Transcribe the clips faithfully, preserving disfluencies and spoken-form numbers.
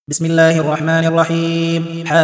بسم الله الرحمن الرحيم.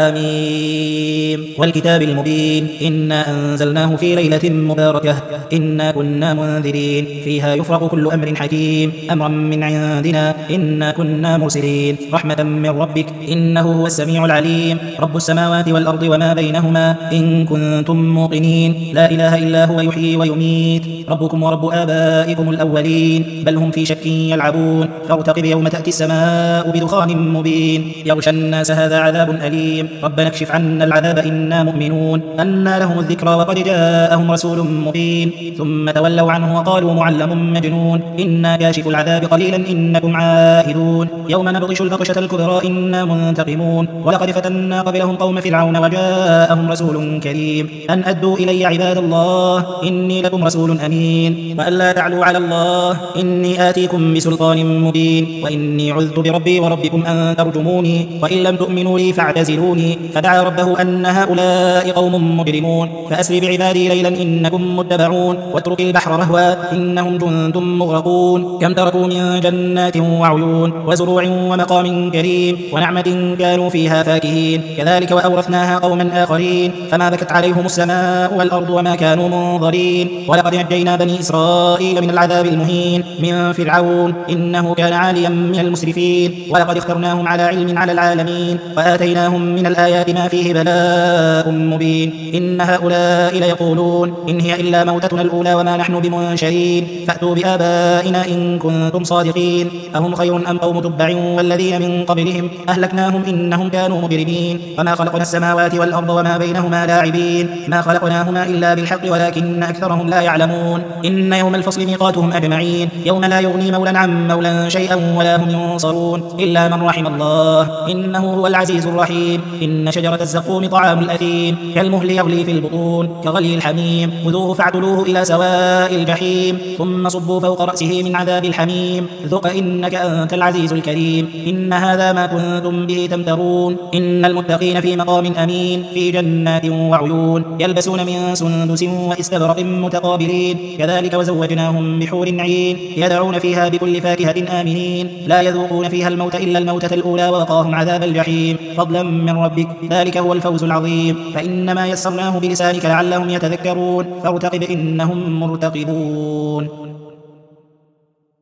حميم والكتاب المبين. إنا أنزلناه في ليلة مباركة إنا كنا منذرين فيها يفرق كل أمر حكيم أمرا من عندنا إنا كنا مرسلين رحمة من ربك إنه هو السميع العليم رب السماوات والأرض وما بينهما إن كنتم موقنين لا إله إلا هو يحيي ويميت ربكم ورب آبائكم الأولين بل هم في شك يلعبون فارتقب يوم تأتي السماء بدخان مبين يغشى الناس هذا عذاب أليم ربنا اكشف عنا العذاب إنا مؤمنون أنى لهم الذكرى وقد جاءهم رسول مبين ثم تولوا عنه وقالوا معلم مجنون إنا كاشف العذاب قليلا إنكم عائدون يوم نبطش البطشة الكبرى إنا منتقمون ولقد فتنا قبلهم قوم فرعون وجاءهم رسول كريم أن أدوا إلي عباد الله إني لكم رسول أمين وأن لا تعلوا على الله إني آتيكم بسلطان مبين وإني عذت بربي وربكم أن ترجموني وإن لم تؤمنوا لي فاعتزلوني فدعا ربه أن هؤلاء قوم مجرمون فأسر بعبادي ليلا إنكم متبعون واترك البحر رهوا إنهم جند مغرقون كم تركوا من جنات وعيون وزروع ومقام كريم ونعمة كانوا فيها فاكهين كذلك وأورثناها قوما آخرين فما بكت عليهم السماء والأرض وما كانوا منظرين ولقد نجينا بني إسرائيل من العذاب المهين من فرعون إنه كان عاليا من المسرفين ولقد اخترناهم على علم على العالمين وآتيناهم من الآيات ما فيه بلاء مبين إن هؤلاء ليقولون إن هي إلا موتتنا الأولى وما نحن بمنشرين فأتوا بآبائنا إن كنتم صادقين أهم خير أم قوم تبع والذين من قبلهم أهلكناهم إنهم كانوا مجرمين وما خلقنا السماوات والأرض وما بينهما لاعبين ما خلقناهما إلا بالحق ولكن أكثرهم لا يعلمون إن يوم الفصل ميقاتهم أجمعين يوم لا يغني مولا عن مولا شيئا ولا هم ينصرون إلا من رحم الله إنه هو العزيز الرحيم إن شجرة الزقوم طعام الأثيم كالمهل يغلي في البطون كغلي الحميم خذوه فاعتلوه إلى سواء الجحيم ثم صبوا فوق رأسه من عذاب الحميم ذق إنك أنت العزيز الكريم إن هذا ما كنتم به تمترون إن المتقين في مقام أمين في جنات وعيون يلبسون من سندس واستبرق متقابلين كذلك وزوجناهم بحور عين يدعون فيها بكل فاكهة آمنين لا يذوقون فيها الموت إلا الموتة الأولى ووقاهم عذاب الجحيم فضلا من ربك ذلك هو الفوز العظيم فإنما يسرناه بلسانك لعلهم يتذكرون فارتقب إنهم مرتقبون.